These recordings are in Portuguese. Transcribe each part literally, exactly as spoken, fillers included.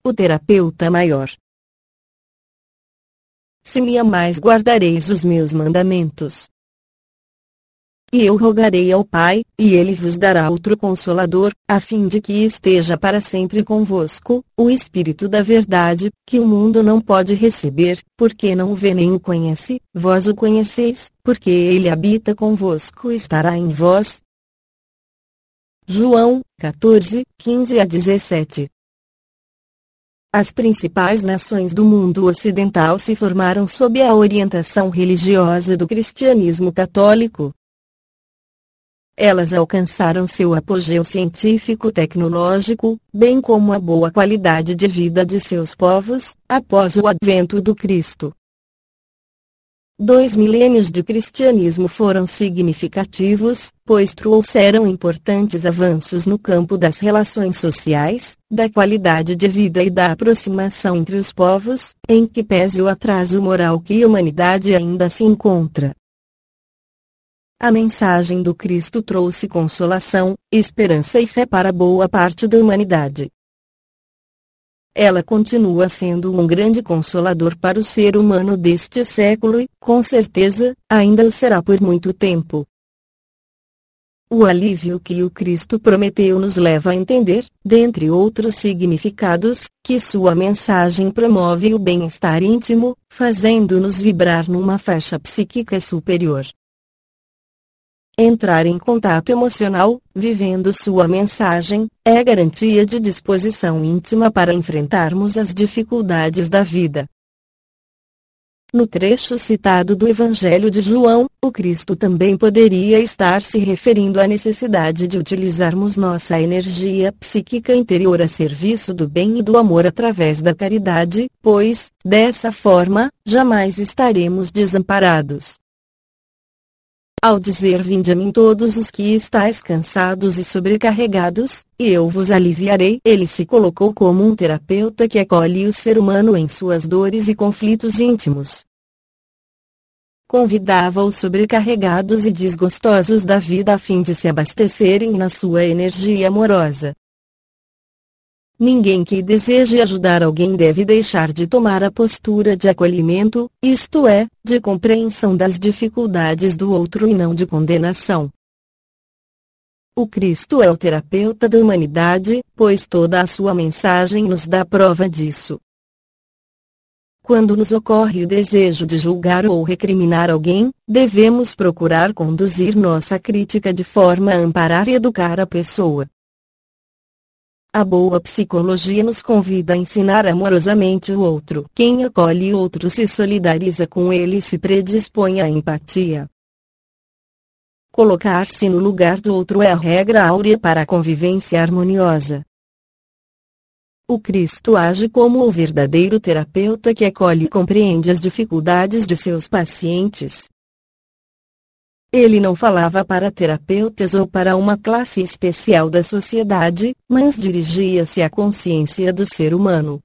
o terapeuta maior. Se me amais, guardareis os meus mandamentos. E eu rogarei ao Pai, e ele vos dará outro Consolador, a fim de que esteja para sempre convosco, o Espírito da Verdade, que o mundo não pode receber, porque não o vê nem o conhece, vós o conheceis, porque ele habita convosco e estará em vós. João, quatorze, quinze a dezessete. As principais nações do mundo ocidental se formaram sob a orientação religiosa do cristianismo católico. Elas alcançaram seu apogeu científico-tecnológico, bem como a boa qualidade de vida de seus povos, após o advento do Cristo. Dois milênios de cristianismo foram significativos, pois trouxeram importantes avanços no campo das relações sociais, da qualidade de vida e da aproximação entre os povos, em que pese o atraso moral que a humanidade ainda se encontra. A mensagem do Cristo trouxe consolação, esperança e fé para boa parte da humanidade. Ela continua sendo um grande consolador para o ser humano deste século e, com certeza, ainda o será por muito tempo. O alívio que o Cristo prometeu nos leva a entender, dentre outros significados, que sua mensagem promove o bem-estar íntimo, fazendo-nos vibrar numa faixa psíquica superior. Entrar em contato emocional, vivendo sua mensagem, é garantia de disposição íntima para enfrentarmos as dificuldades da vida. No trecho citado do Evangelho de João, o Cristo também poderia estar se referindo à necessidade de utilizarmos nossa energia psíquica interior a serviço do bem e do amor através da caridade, pois, dessa forma, jamais estaremos desamparados. Ao dizer: vinde a mim todos os que estáis cansados e sobrecarregados, e eu vos aliviarei, ele se colocou como um terapeuta que acolhe o ser humano em suas dores e conflitos íntimos. Convidava os sobrecarregados e desgostosos da vida a fim de se abastecerem na sua energia amorosa. Ninguém que deseje ajudar alguém deve deixar de tomar a postura de acolhimento, isto é, de compreensão das dificuldades do outro e não de condenação. O Cristo é o terapeuta da humanidade, pois toda a sua mensagem nos dá prova disso. Quando nos ocorre o desejo de julgar ou recriminar alguém, devemos procurar conduzir nossa crítica de forma a amparar e educar a pessoa. A boa psicologia nos convida a ensinar amorosamente o outro. Quem acolhe o outro se solidariza com ele e se predispõe à empatia. Colocar-se no lugar do outro é a regra áurea para a convivência harmoniosa. O Cristo age como o verdadeiro terapeuta que acolhe e compreende as dificuldades de seus pacientes. Ele não falava para terapeutas ou para uma classe especial da sociedade, mas dirigia-se à consciência do ser humano.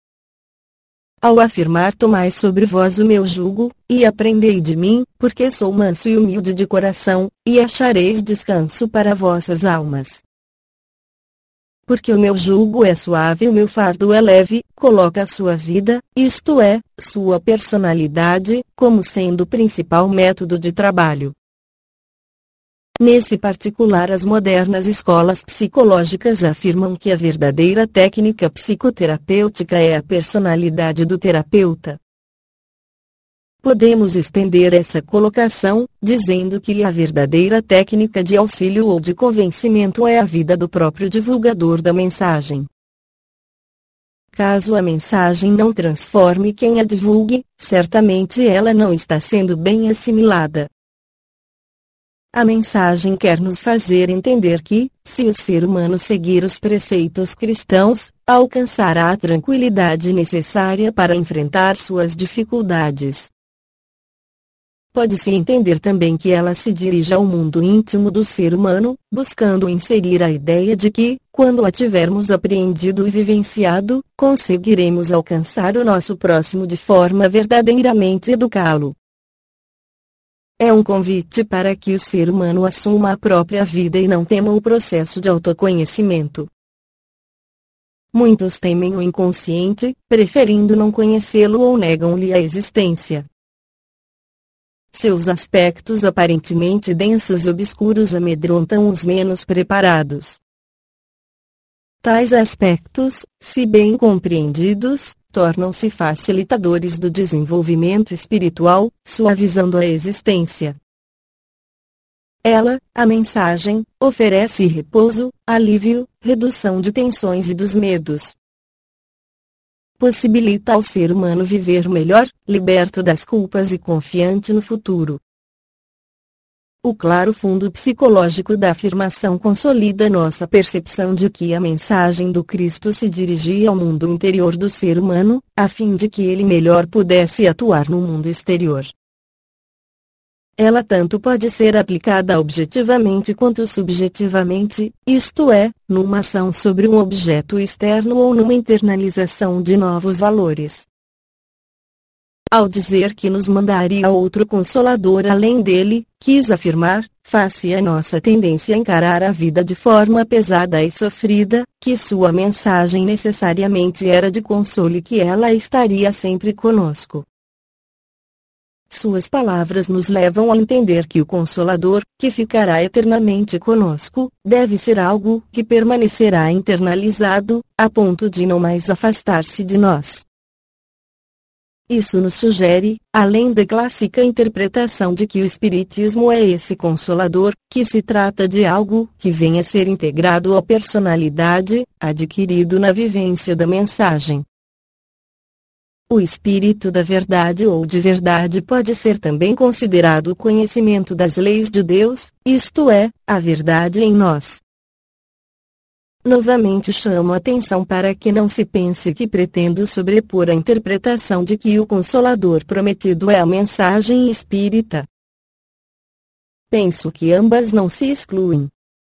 Ao afirmar: tomai sobre vós o meu jugo, e aprendei de mim, porque sou manso e humilde de coração, e achareis descanso para vossas almas. Porque o meu jugo é suave e o meu fardo é leve, coloca a sua vida, isto é, sua personalidade, como sendo o principal método de trabalho. Nesse particular, as modernas escolas psicológicas afirmam que a verdadeira técnica psicoterapêutica é a personalidade do terapeuta. Podemos estender essa colocação, dizendo que a verdadeira técnica de auxílio ou de convencimento é a vida do próprio divulgador da mensagem. Caso a mensagem não transforme quem a divulgue, certamente ela não está sendo bem assimilada. A mensagem quer nos fazer entender que, se o ser humano seguir os preceitos cristãos, alcançará a tranquilidade necessária para enfrentar suas dificuldades. Pode-se entender também que ela se dirige ao mundo íntimo do ser humano, buscando inserir a ideia de que, quando a tivermos apreendido e vivenciado, conseguiremos alcançar o nosso próximo de forma verdadeiramente educá-lo. É um convite para que o ser humano assuma a própria vida e não tema o processo de autoconhecimento. muitos temem o inconsciente, preferindo não conhecê-lo ou negam-lhe a existência. Seus aspectos aparentemente densos e obscuros amedrontam os menos preparados. Tais aspectos, se bem compreendidos, tornam-se facilitadores do desenvolvimento espiritual, suavizando a existência. Ela, a mensagem, oferece repouso, alívio, redução de tensões e dos medos. Possibilita ao ser humano viver melhor, liberto das culpas e confiante no futuro. O claro fundo psicológico da afirmação consolida nossa percepção de que a mensagem do Cristo se dirigia ao mundo interior do ser humano, a fim de que ele melhor pudesse atuar no mundo exterior. Ela tanto pode ser aplicada objetivamente quanto subjetivamente, isto é, numa ação sobre um objeto externo ou numa internalização de novos valores. Ao dizer que nos mandaria outro Consolador além dele, quis afirmar, face à nossa tendência a encarar a vida de forma pesada e sofrida, que sua mensagem necessariamente era de consolo e que ela estaria sempre conosco. Suas palavras nos levam a entender que o Consolador, que ficará eternamente conosco, deve ser algo que permanecerá internalizado, a ponto de não mais afastar-se de nós. Isso nos sugere, além da clássica interpretação de que o Espiritismo é esse Consolador, que se trata de algo que vem a ser integrado à personalidade, adquirido na vivência da mensagem. O Espírito da Verdade ou de Verdade pode ser também considerado o conhecimento das leis de Deus, isto é, a verdade em nós. Novamente chamo a atenção para que não se pense que pretendo sobrepor a interpretação de que o Consolador prometido é a mensagem espírita. Penso que ambas não se excluem.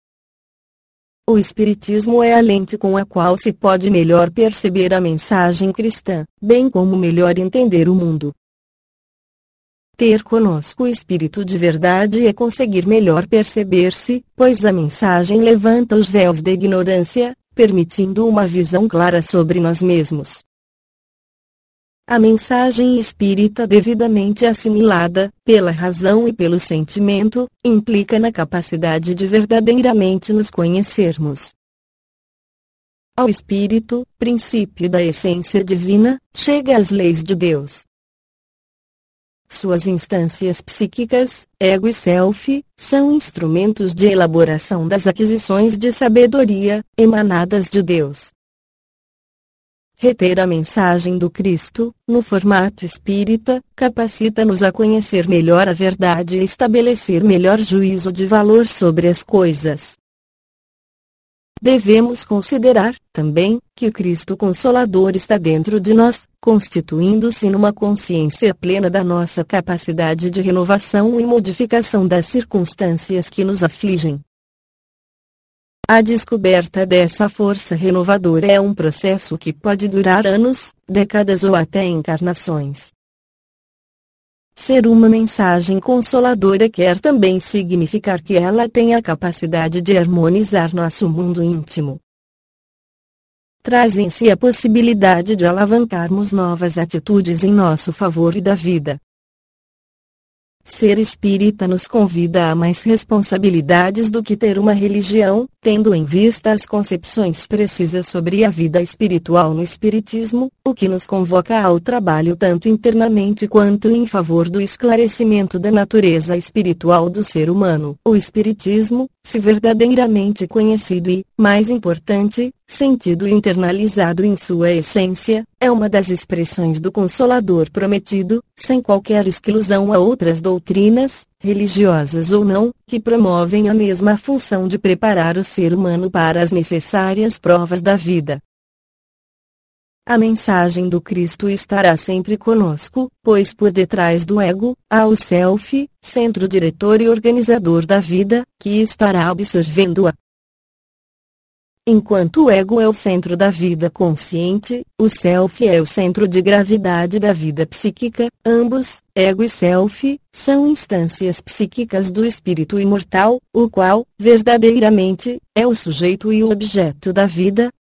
O Espiritismo é a lente com a qual se pode melhor perceber a mensagem cristã, bem como melhor entender o mundo. Ter conosco o Espírito de Verdade é conseguir melhor perceber-se, pois a mensagem levanta os véus da ignorância, permitindo uma visão clara sobre nós mesmos. A mensagem espírita devidamente assimilada, pela razão e pelo sentimento, implica na capacidade de verdadeiramente nos conhecermos. Ao Espírito, princípio da essência divina, chega às leis de Deus. Suas instâncias psíquicas, ego e self, são instrumentos de elaboração das aquisições de sabedoria, emanadas de Deus. Reter a mensagem do Cristo, no formato espírita, capacita-nos a conhecer melhor a verdade e estabelecer melhor juízo de valor sobre as coisas. Devemos considerar, também, que o Cristo Consolador está dentro de nós, constituindo-se numa consciência plena da nossa capacidade de renovação e modificação das circunstâncias que nos afligem. A descoberta dessa força renovadora é um processo que pode durar anos, décadas ou até encarnações. Ser uma mensagem consoladora quer também significar que ela tem a capacidade de harmonizar nosso mundo íntimo. Traz em si a possibilidade de alavancarmos novas atitudes em nosso favor e da vida. Ser espírita nos convida a mais responsabilidades do que ter uma religião, tendo em vista as concepções precisas sobre a vida espiritual no Espiritismo, o que nos convoca ao trabalho tanto internamente quanto em favor do esclarecimento da natureza espiritual do ser humano. O Espiritismo, se verdadeiramente conhecido e, mais importante, sentido e internalizado em sua essência, é uma das expressões do Consolador prometido, sem qualquer exclusão a outras doutrinas, religiosas ou não, que promovem a mesma função de preparar o ser humano para as necessárias provas da vida. A mensagem do Cristo estará sempre conosco, pois por detrás do ego, há o self, centro diretor e organizador da vida, que estará absorvendo-a. Enquanto o ego é o centro da vida consciente, o self é o centro de gravidade da vida psíquica, ambos, ego e self, são instâncias psíquicas do espírito imortal, o qual, verdadeiramente, é o sujeito e o objeto da vida,